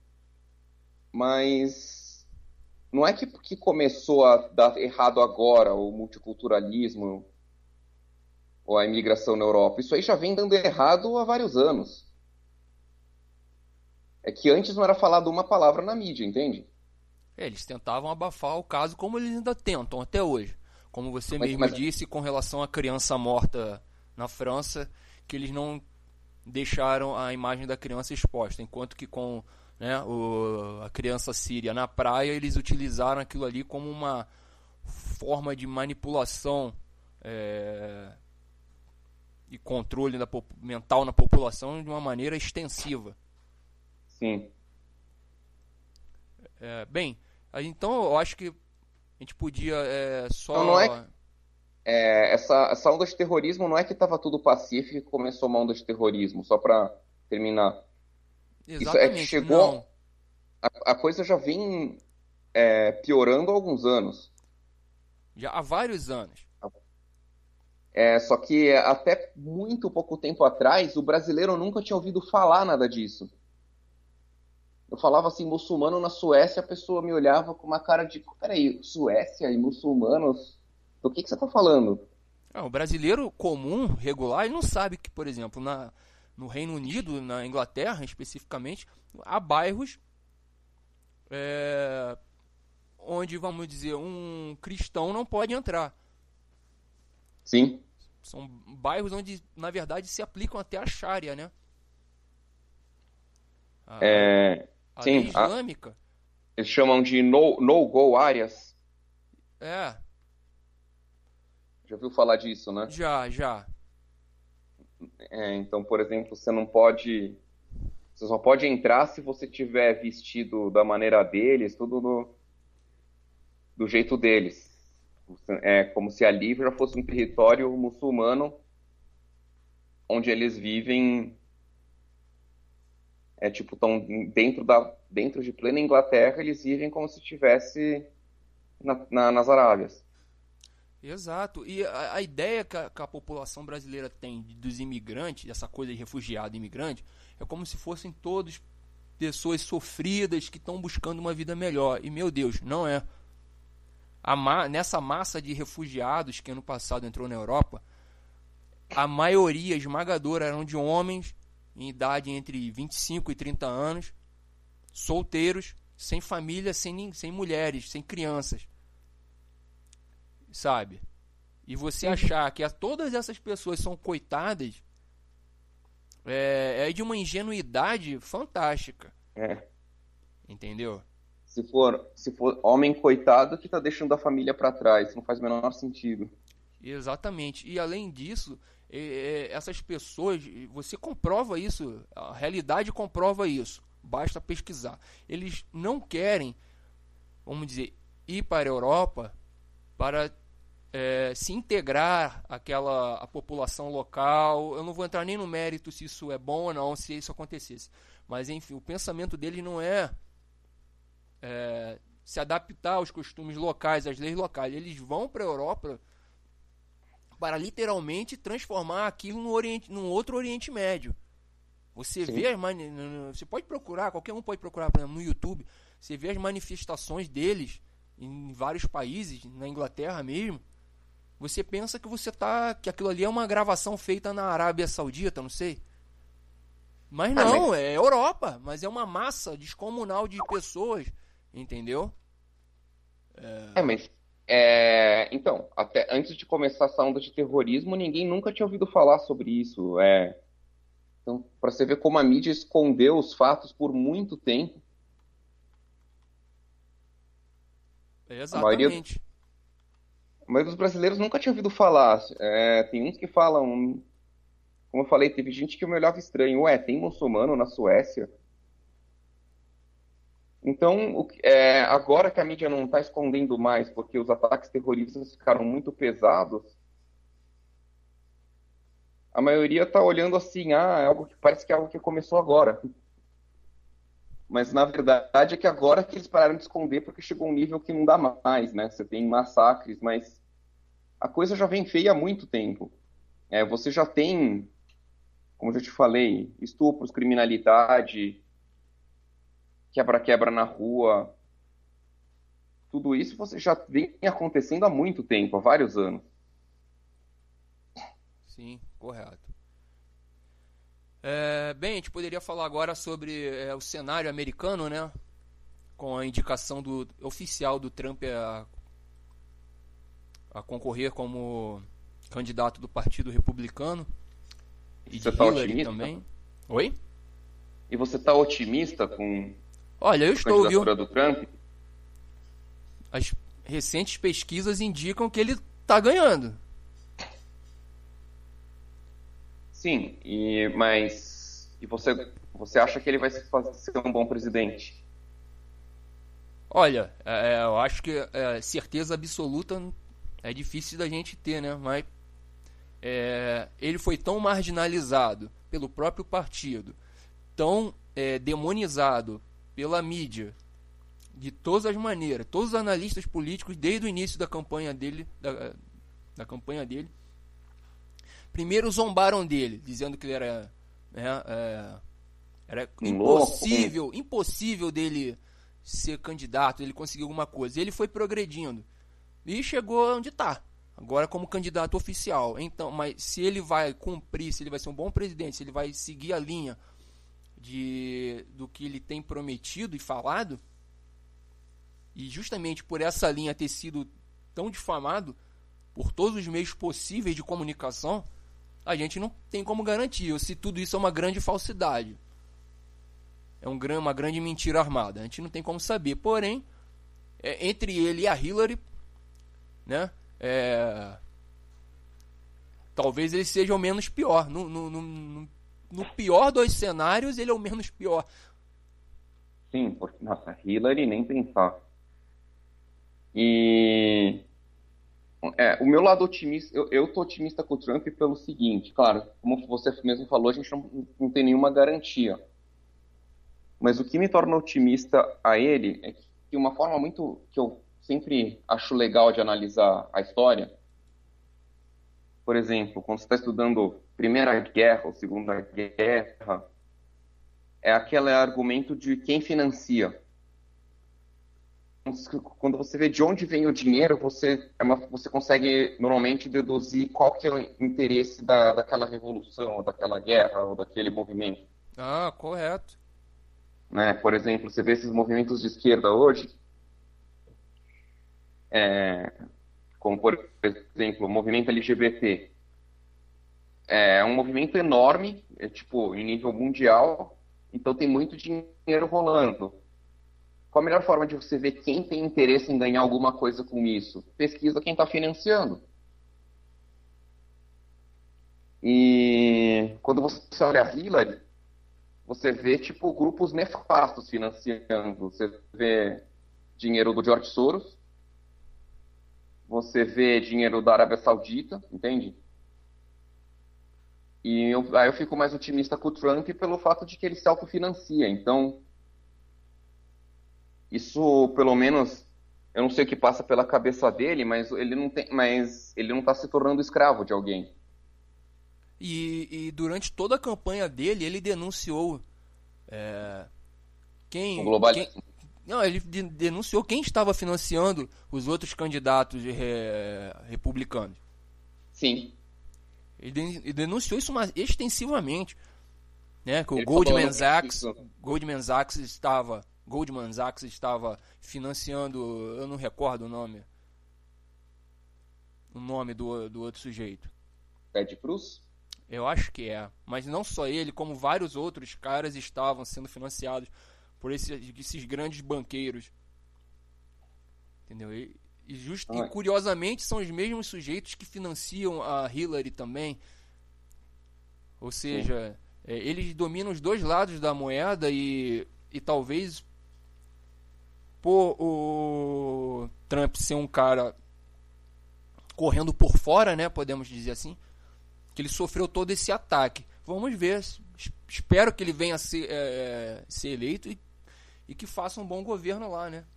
Mas não é que, que começou a dar errado agora o multiculturalismo ou a imigração na Europa. Isso aí já vem dando errado há vários anos. É que antes não era falado uma palavra na mídia, entende? É, eles tentavam abafar o caso como eles ainda tentam até hoje. Como você Mas, mesmo mas... disse com relação à criança morta na França, que eles não deixaram a imagem da criança exposta, enquanto que com, né, o, a criança síria na praia, eles utilizaram aquilo ali como uma forma de manipulação é, e controle da, mental na população de uma maneira extensiva. Sim. É, bem, então eu acho que a gente podia é, só... Não, não é... é, essa, essa onda de terrorismo não é que estava tudo pacífico e começou uma onda de terrorismo, só para terminar. Isso é que Exatamente, não. chegou, a, a coisa já vem é, piorando há alguns anos. Já há vários anos. É, só que até muito pouco tempo atrás, o brasileiro nunca tinha ouvido falar nada disso. Eu falava assim, muçulmano na Suécia, a pessoa me olhava com uma cara de, peraí, Suécia e muçulmanos? Do que, que você está falando? Não, o brasileiro comum, regular, ele não sabe que, por exemplo, na, no Reino Unido, na Inglaterra especificamente, há bairros é, onde, vamos dizer, um cristão não pode entrar. Sim. São bairros onde, na verdade, se aplicam até a Sharia, né? A, É, a lei sim, a- islâmica. eles chamam de no, no-go áreas. É, Já ouviu falar disso, né? já, já. É, então, por exemplo, você não pode. Você só pode entrar se você tiver vestido da maneira deles, tudo do, do jeito deles. É como se ali já fosse um território muçulmano onde eles vivem, é tipo, estão dentro da, dentro de plena Inglaterra, eles vivem como se estivesse na, na- nas Arábias. Exato. E a, a ideia que a, que a população brasileira tem de- dos imigrantes, essa coisa de refugiado e imigrante, é como se fossem todos pessoas sofridas que estão buscando uma vida melhor. E, meu Deus, não é. A ma- nessa massa de refugiados que ano passado entrou na Europa, a maioria esmagadora eram de homens em idade entre vinte e cinco e trinta anos, solteiros, sem família, sem, nin- sem mulheres, sem crianças, sabe? E você achar que a- todas essas pessoas são coitadas é, é de uma ingenuidade fantástica, É. entendeu? Se for, se for homem coitado que está deixando a família para trás, não faz o menor sentido. Exatamente. E além disso, é, é, essas pessoas, você comprova isso, a realidade comprova isso. Basta pesquisar. Eles não querem, vamos dizer, ir para a Europa para é, se integrar àquela à população local. Eu não vou entrar nem no mérito se isso é bom ou não, se isso acontecesse. Mas enfim, o pensamento deles não é, é se adaptar aos costumes locais, às leis locais. Eles vão para a Europa para literalmente transformar aquilo no Oriente, num outro Oriente Médio. Você Sim. vê as mani- você pode procurar, qualquer um pode procurar, por exemplo, no YouTube, você vê as manifestações deles em vários países, na Inglaterra mesmo. Você pensa que você tá, que aquilo ali é uma gravação feita na Arábia Saudita, não sei. Mas Ah, não, mas, é Europa, mas é uma massa descomunal de pessoas, entendeu? é, mas é, então, até antes de começar essa onda de terrorismo, ninguém nunca tinha ouvido falar sobre isso. É, então, para você ver como a mídia escondeu os fatos por muito tempo, a maioria, Exatamente. a maioria dos brasileiros nunca tinha ouvido falar. É, tem uns que falam, como eu falei, teve gente que me olhava estranho. Ué, tem muçulmano na Suécia? Então, o que- é, agora que a mídia não está escondendo mais, porque os ataques terroristas ficaram muito pesados, a maioria está olhando assim, ah, é algo que parece que é algo que começou agora. Mas na verdade é que agora que eles pararam de esconder, porque chegou um nível que não dá mais, né? Você tem massacres, mas a coisa já vem feia há muito tempo. É, você já tem, como eu já te falei, estupros, criminalidade, quebra-quebra na rua. Tudo isso você já vem acontecendo há muito tempo, há vários anos. Sim, correto. É, bem, a gente poderia falar agora sobre é, o cenário americano, né? Com a indicação do, oficial do Trump a, a concorrer como candidato do Partido Republicano e Você de está Hillary otimista? também. Oi? E você está otimista com Olha, eu a estou, viu? candidatura do Trump? As recentes pesquisas indicam que ele está ganhando. Sim, e, mas e você, você acha que ele vai fazer- ser um bom presidente? Olha, é, eu acho que é, certeza absoluta é difícil da gente ter, né? Mas é, ele foi tão marginalizado pelo próprio partido, tão é, demonizado pela mídia, de todas as maneiras, todos os analistas políticos desde o início da campanha dele, da, da campanha dele, primeiro zombaram dele, dizendo que ele era, né, é, era impossível, impossível dele ser candidato, ele conseguir alguma coisa. E ele foi progredindo e chegou onde está agora como candidato oficial. Então, mas se ele vai cumprir, se ele vai ser um bom presidente, se ele vai seguir a linha de do que ele tem prometido e falado, e justamente por essa linha ter sido tão difamado por todos os meios possíveis de comunicação, a gente não tem como garantir ou se tudo isso é uma grande falsidade. É um, uma grande mentira armada. A gente não tem como saber. Porém, é, entre ele e a Hillary, né, é, talvez ele seja o menos pior. No, no, no, no pior dos cenários, ele é o menos pior. Sim, porque, nossa, Hillary nem pensar. E é, o meu lado otimista, eu, eu tô otimista com o Trump pelo seguinte, claro, como você mesmo falou, a gente não, não tem nenhuma garantia. Mas o que me torna otimista a ele é que uma forma muito que eu sempre acho legal de analisar a história, por exemplo, quando você está estudando Primeira Guerra ou Segunda Guerra, é aquele argumento de quem financia. Quando você vê de onde vem o dinheiro, você, é uma, você consegue normalmente deduzir qual que é o interesse da, daquela revolução, ou daquela guerra, ou daquele movimento. Ah, correto. Né? Por exemplo, você vê esses movimentos de esquerda hoje, é, como por exemplo o movimento L G B T. É um movimento enorme, é, tipo, em nível mundial, então tem muito dinheiro rolando. Qual a melhor forma de você ver quem tem interesse em ganhar alguma coisa com isso? Pesquisa quem está financiando. E quando você olha a Hillary, você vê tipo grupos nefastos financiando. Você vê dinheiro do George Soros, você vê dinheiro da Arábia Saudita, entende? E eu, aí eu fico mais otimista com o Trump pelo fato de que ele se autofinancia. Então, isso, pelo menos, eu não sei o que passa pela cabeça dele, mas ele não tem, mas ele não está se tornando escravo de alguém. E, e durante toda a campanha dele, ele denunciou é, quem, O globalismo. quem não, ele de, denunciou quem estava financiando os outros candidatos re, republicanos. Sim. Ele, de, ele denunciou isso uma, extensivamente, né? Que o Ele Goldman falou, Sachs, isso. Goldman Sachs estava Goldman Sachs estava financiando, eu não recordo o nome, o nome do, do outro sujeito. Ted Cruz? Eu acho que é, mas não só ele, como vários outros caras estavam sendo financiados por esses, esses grandes banqueiros, entendeu? E, e, just, e curiosamente são os mesmos sujeitos que financiam a Hillary também, ou seja, é, eles dominam os dois lados da moeda e, e talvez por o Trump ser um cara correndo por fora, né, podemos dizer assim, que ele sofreu todo esse ataque. Vamos ver, espero que ele venha a ser, é, ser eleito e, e que faça um bom governo lá, né?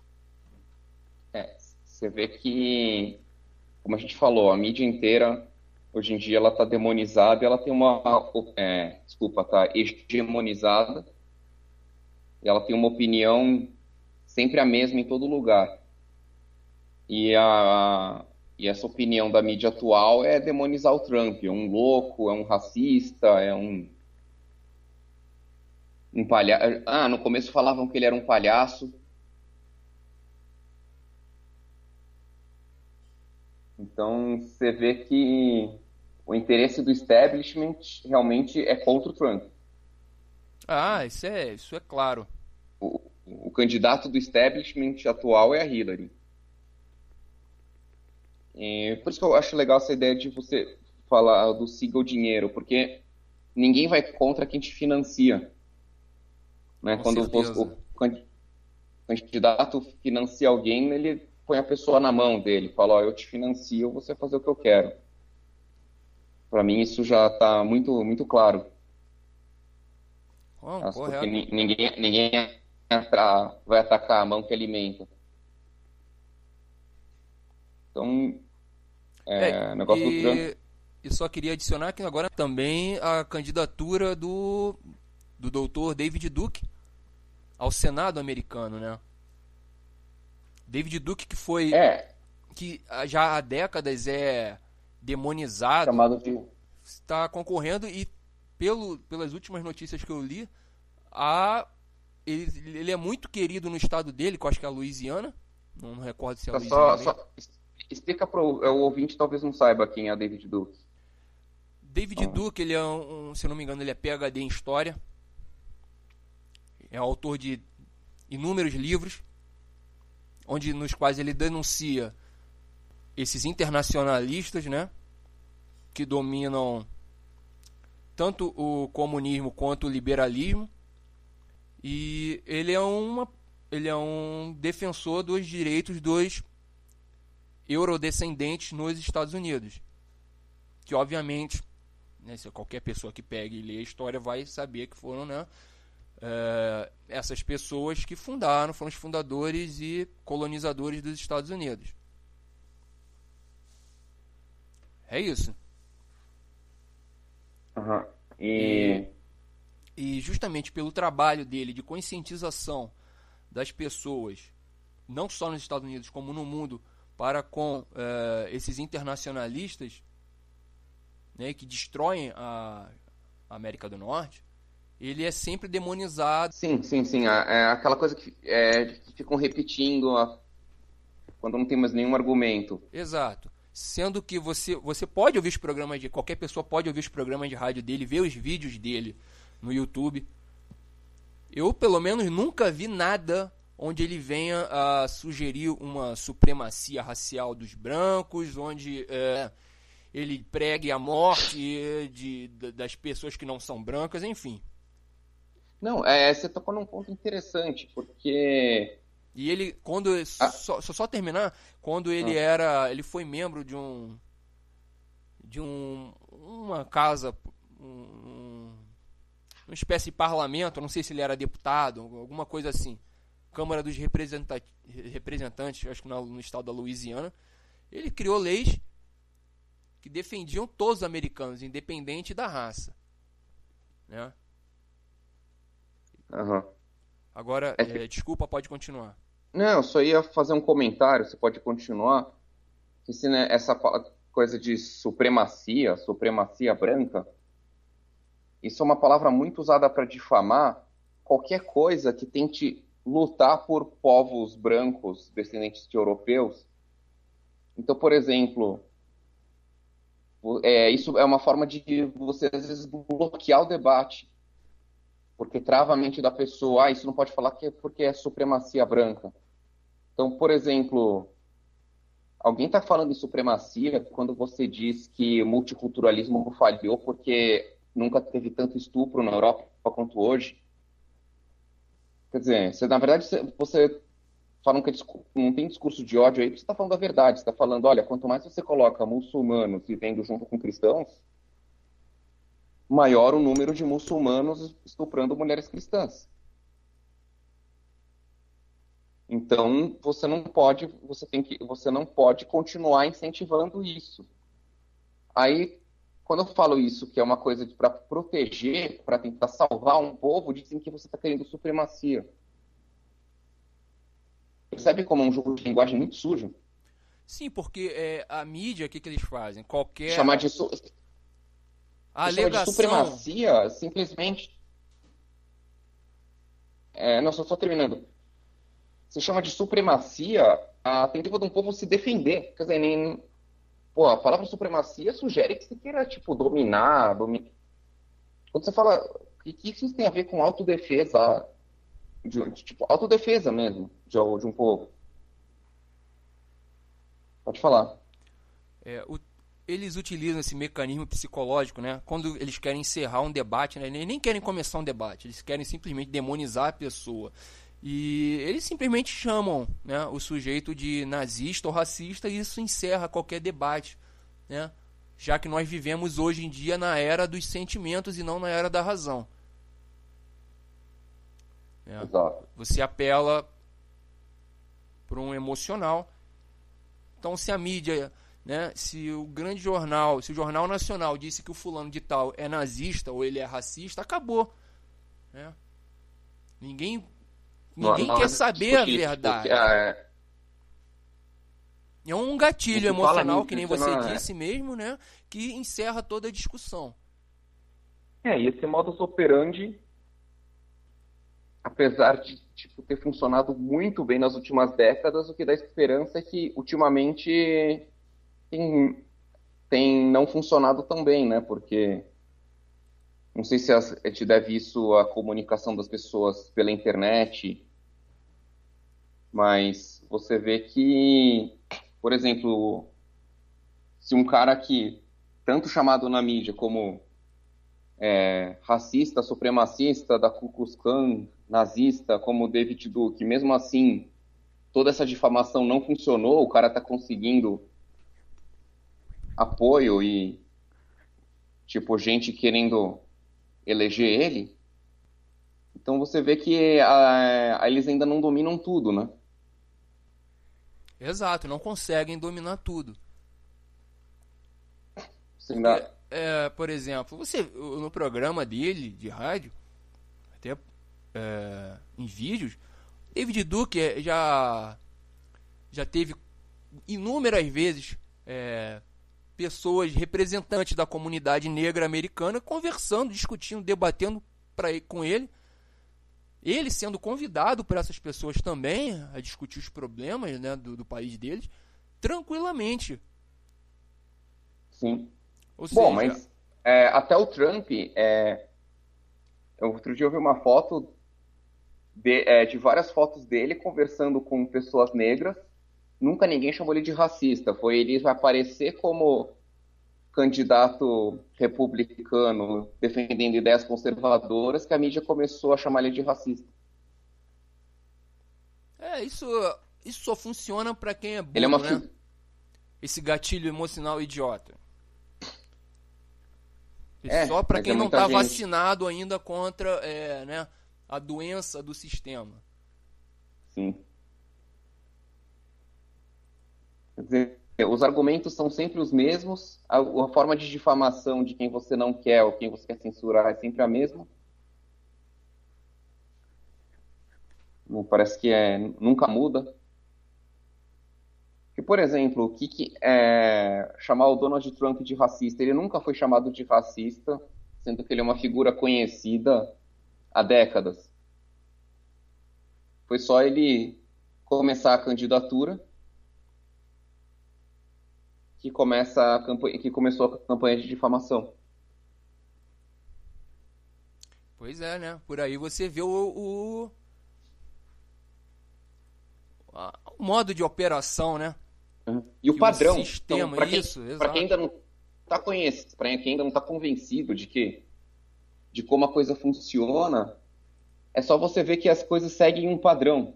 É, você vê que, como a gente falou, a mídia inteira, hoje em dia, ela está demonizada, ela tem uma, é, desculpa, está hegemonizada, e ela tem uma opinião sempre a mesma em todo lugar. E a... E essa opinião da mídia atual é demonizar o Trump. É um louco, é um racista, é um... um palhaço. Ah, no começo falavam que ele era um palhaço. Então, você vê que o interesse do establishment realmente é contra o Trump. Ah, isso é, isso é claro. O, o candidato do establishment atual é a Hillary. É, por isso que eu acho legal essa ideia de você falar do siga o dinheiro, porque ninguém vai contra quem te financia. Né? Com Quando certeza. o, o candidato financia alguém, ele põe a pessoa na mão dele, fala, ó, eu te financio, você vai fazer o que eu quero. Para mim isso já está muito, muito claro. Oh, Mas correto. porque ni- ninguém, ninguém entra- vai atacar a mão que alimenta. Então, É, é, o negócio do Trump... e, e só queria adicionar que agora também a candidatura do, do doutor David Duke ao Senado americano, né? David Duke que foi... É, que já há décadas é demonizado, chamado de... está concorrendo e pelo, pelas últimas notícias que eu li, a, ele, ele é muito querido no estado dele, que eu acho que é a Louisiana, não, não recordo se é a Só, Louisiana só, mesmo. só explica para o ouvinte, talvez não saiba quem é David Duke. David Então, Duke, ele é um, um, se eu não me engano, ele é P H D em História, é autor de inúmeros livros, onde nos quais ele denuncia esses internacionalistas, né, que dominam tanto o comunismo quanto o liberalismo, e ele é uma ele é um defensor dos direitos dos eurodescendentes nos Estados Unidos, que obviamente, né, se qualquer pessoa que pegue e lê a história vai saber que foram, né, é, essas pessoas que fundaram, foram os fundadores e colonizadores dos Estados Unidos. É isso. uhum. E... E justamente pelo trabalho dele de conscientização das pessoas, não só nos Estados Unidos como no mundo, para com uh, esses internacionalistas, né, que destroem a América do Norte, ele é sempre demonizado. Sim, sim, sim. É é aquela coisa que, é, que ficam repetindo a... quando não tem mais nenhum argumento. Exato. Sendo que você, você pode ouvir os programas de... Qualquer pessoa pode ouvir os programas de rádio dele, ver os vídeos dele no YouTube. Eu, pelo menos, nunca vi nada onde ele venha a sugerir uma supremacia racial dos brancos, onde é, ele pregue a morte de, de, das pessoas que não são brancas, enfim. Não, é, você tocou num ponto interessante, porque... E ele, quando... Ah. Só, só, só terminar, quando ele Ah. era... Ele foi membro de um... De um... Uma casa... Um, uma espécie de parlamento, não sei se ele era deputado, alguma coisa assim. Câmara dos Representa- Representantes, acho que no, no estado da Louisiana. Ele criou leis que defendiam todos os americanos, independente da raça. Né? Uhum. Agora, É que... é, desculpa, pode continuar. Não, eu só ia fazer um comentário, você pode continuar. Que se, né, essa coisa de supremacia, supremacia branca, isso é uma palavra muito usada para difamar qualquer coisa que tente lutar por povos brancos, descendentes de europeus. Então, por exemplo, é, isso é uma forma de você, às vezes, bloquear o debate. Porque trava a mente da pessoa, ah, isso não pode falar que é porque é supremacia branca. Então, por exemplo, alguém está falando em supremacia quando você diz que o multiculturalismo falhou porque nunca teve tanto estupro na Europa quanto hoje. Quer dizer, você, na verdade, você, você fala que não tem discurso de ódio aí, você está falando a verdade. Você está falando, olha, quanto mais você coloca muçulmanos vivendo junto com cristãos, maior o número de muçulmanos estuprando mulheres cristãs. Então, você não pode, você tem que, você não pode continuar incentivando isso. Aí, quando eu falo isso, que é uma coisa para proteger, para tentar salvar um povo, dizem que você está querendo supremacia. Percebe como é um jogo de linguagem muito sujo? Sim, porque é, a mídia, o que, que eles fazem? Qualquer... Chamar de, su... a chamar de alegação... supremacia, simplesmente... É, não, só, só terminando. Você chama de supremacia a tentativa de um povo se defender. Quer dizer, nem... Pô, a palavra supremacia sugere que você queira, tipo, dominar, dominar. Quando você fala... O que isso tem a ver com autodefesa? De, de, tipo, autodefesa mesmo, de, de um povo. Pode falar. É, o, eles utilizam esse mecanismo psicológico, né? Quando eles querem encerrar um debate, né? Eles nem querem começar um debate, eles querem simplesmente demonizar a pessoa. E eles simplesmente chamam, né, o sujeito de nazista ou racista, e isso encerra qualquer debate, né? Já que nós vivemos hoje em dia na era dos sentimentos e não na era da razão. É. Exato. Você apela para um emocional. Então, se a mídia, né, se o grande jornal, se o Jornal Nacional disse que o fulano de tal é nazista ou ele é racista, acabou. Né? Ninguém, ninguém Não, não quer é saber a discutir, verdade. porque, é, É um gatilho o que fala emocional, nisso, que nem isso você não é- disse mesmo, né, que encerra toda a discussão. É, e esse modus operandi, apesar de tipo, ter funcionado muito bem nas últimas décadas, o que dá esperança é que ultimamente tem, tem não funcionado tão bem, né? Porque não sei se as- a gente deve isso à comunicação das pessoas pela internet, mas você vê que, por exemplo, se um cara que tanto chamado na mídia como é, racista, supremacista, da Ku Klux Klan, nazista, como o David Duke, mesmo assim, toda essa difamação não funcionou, o cara tá conseguindo apoio e, tipo, gente querendo eleger ele. Então você vê que a, a, eles ainda não dominam tudo, né? Exato, não conseguem dominar tudo. Você Porque, ainda... é, por exemplo, você no programa dele, de rádio, até é, em vídeos, David Duke já, já teve inúmeras vezes é, pessoas, representantes da comunidade negra americana, conversando, discutindo, debatendo pra, com ele. Ele sendo convidado por essas pessoas também a discutir os problemas, né, do, do país deles, tranquilamente. Sim. Ou Bom, seja, mas é, até o Trump, é, outro dia eu vi uma foto de, é, de várias fotos dele conversando com pessoas negras. Nunca ninguém chamou ele de racista. Foi ele vai aparecer como candidato republicano defendendo ideias conservadoras que a mídia começou a chamar ele de racista. é, isso, isso só funciona pra quem é Ele é uma burro, né? fi- Esse gatilho emocional idiota. E É, só pra mas quem é não muita tá gente. vacinado ainda contra é, né, a doença do sistema. Sim. Quer dizer, os argumentos são sempre os mesmos, a, a forma de difamação de quem você não quer ou quem você quer censurar é sempre a mesma. Não parece que é, nunca muda. Que, por exemplo, o que, que é chamar o Donald Trump de racista? Ele nunca foi chamado de racista, sendo que ele é uma figura conhecida há décadas. Foi só ele começar a candidatura que começa a campanha, que começou a campanha de difamação. Pois é, né? Por aí você vê o, o, a- o modo de operação, né? E o Que o padrão, então, sistema, para quem, isso, para quem exato. ainda não está conhecido, para quem ainda não está convencido de que de como a coisa funciona, é só você ver que as coisas seguem um padrão.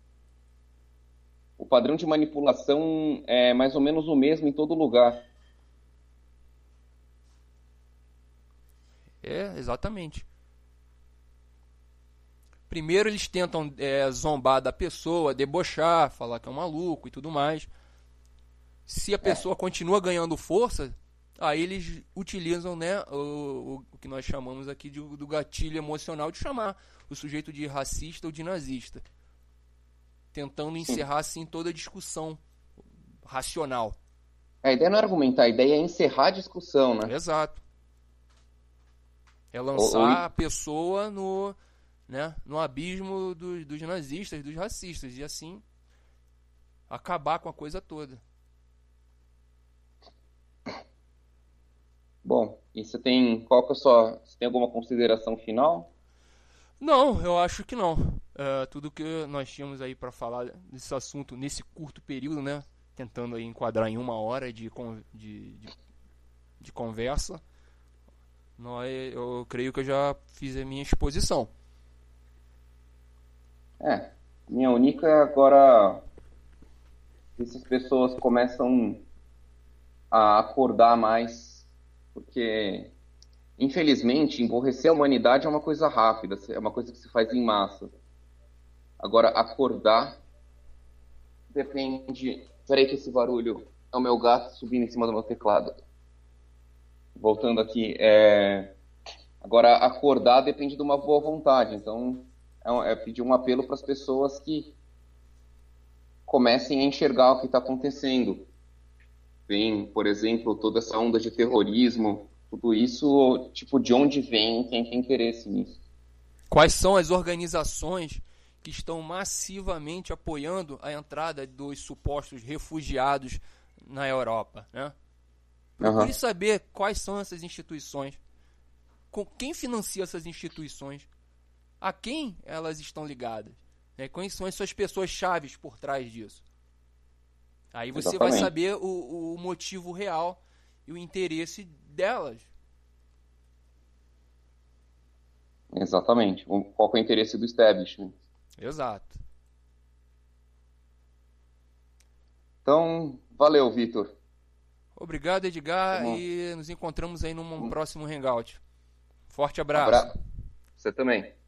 O padrão de manipulação é mais ou menos o mesmo em todo lugar. É, exatamente. Primeiro eles tentam é, zombar da pessoa, debochar, falar que é um maluco e tudo mais. Se a É, pessoa continua ganhando força, aí eles utilizam, né, o, o que nós chamamos aqui de, do gatilho emocional, de chamar o sujeito de racista ou de nazista, tentando sim. encerrar assim toda a discussão racional. A ideia não é argumentar, a ideia é encerrar a discussão, né? Exato. É Ou, ou lançar a pessoa no, né, no abismo do, dos nazistas, dos racistas, e assim acabar com a coisa toda. Bom, e você tem, qual que é a sua, você tem alguma consideração final? Não, eu acho que não. É, tudo que nós tínhamos aí para falar desse assunto nesse curto período, né? Tentando aí enquadrar em uma hora de, con- de, de, de conversa, nós, eu creio que eu já fiz a minha exposição. É, Minha única é agora, essas pessoas começam a acordar mais, porque, infelizmente, emborrecer a humanidade é uma coisa rápida, é uma coisa que se faz em massa. Agora, acordar depende. Peraí, que esse barulho é o meu gato subindo em cima do meu teclado. Voltando aqui, é... agora acordar depende de uma boa vontade. Então, é, um- é pedir um apelo para as pessoas que comecem a enxergar o que está acontecendo. Vem, por exemplo, toda essa onda de terrorismo, tudo isso, tipo, de onde vem, quem tem interesse nisso. Quais são as organizações que estão massivamente apoiando a entrada dos supostos refugiados na Europa, né? Procure Aham, saber quais são essas instituições, com quem financia essas instituições, a quem elas estão ligadas, né? Quais são as suas pessoas chaves por trás disso. Aí você vai exatamente. saber o, o motivo real e o interesse delas. Exatamente. O- Qual que é o interesse do establishment? Exato. Então, valeu, Vitor. Obrigado, Edgar, Vamos, e nos encontramos aí num vamos próximo Hangout. Forte abraço. abra... Você também.